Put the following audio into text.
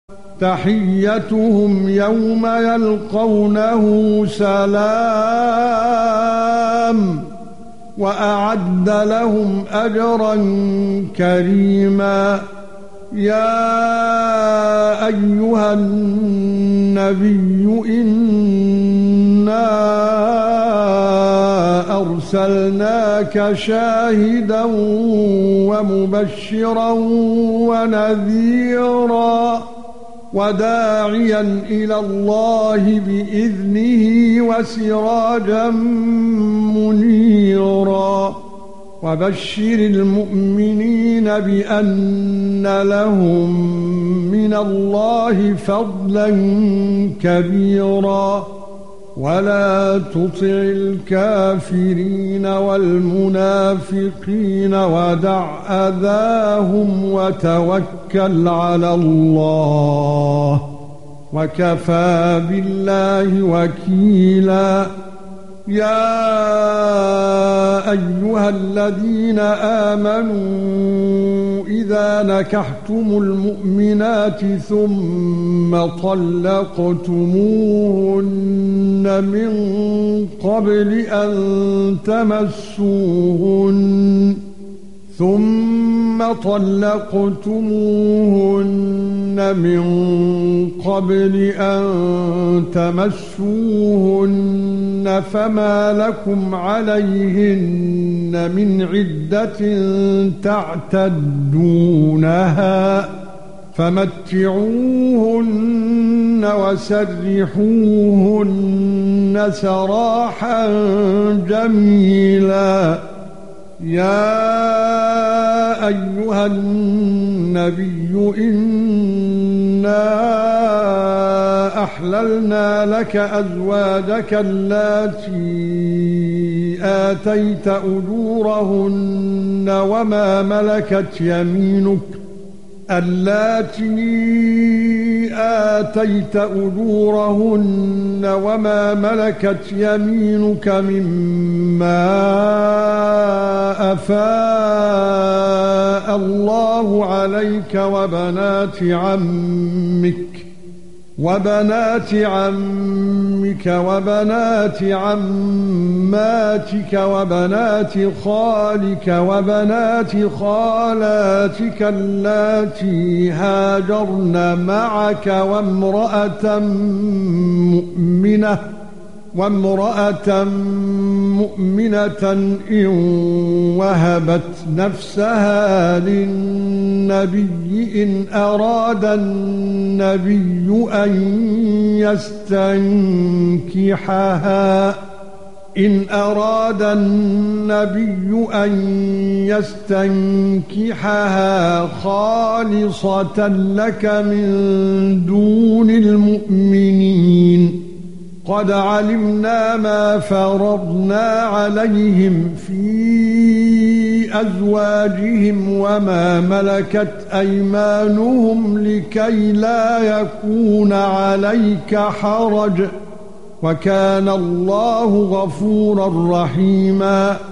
تحيتهم يوم يلقونه سلام وأعد لهم أجرا كريما. يا أيها النبي إنا أرسلناك شاهدا ومبشرا ونذيرا وداعيا إلى الله بإذنه وسراجا منيرا. وبشر المؤمنين بأن لهم من الله فضلا كبيرا. ولا تطع الكافرين والمنافقين ودع أذاهم وتوكل على الله وكفى بالله وكيلا. يا أيها الذين آمنوا إذا نكحتم المؤمنات ثم طلقتموهن من قبل أن تمسوهن فما لكم عليهن من عدة تعتدونها فمتعوهن وسرحوهن سراحا جميلا. يا أيها النبي إنا أحللنا لك أزواجك اللاتي آتيت أجورهن وما ملكت يمينك مما أفاء الله عليك وبنات عمك وبنات عماتك وبنات خالك وبنات خالاتك اللاتي هاجرن معك وامرأة مؤمنة إن وهبت نفسها للنبي إن أراد النبي أن يستنكحها خالصة لك من دون المؤمنين. قد علمنا ما فرضنا عليهم في أزواجهم وما ملكت أيمانهم لكي لا يكون عليك حرج وكان الله غفورا رحيما.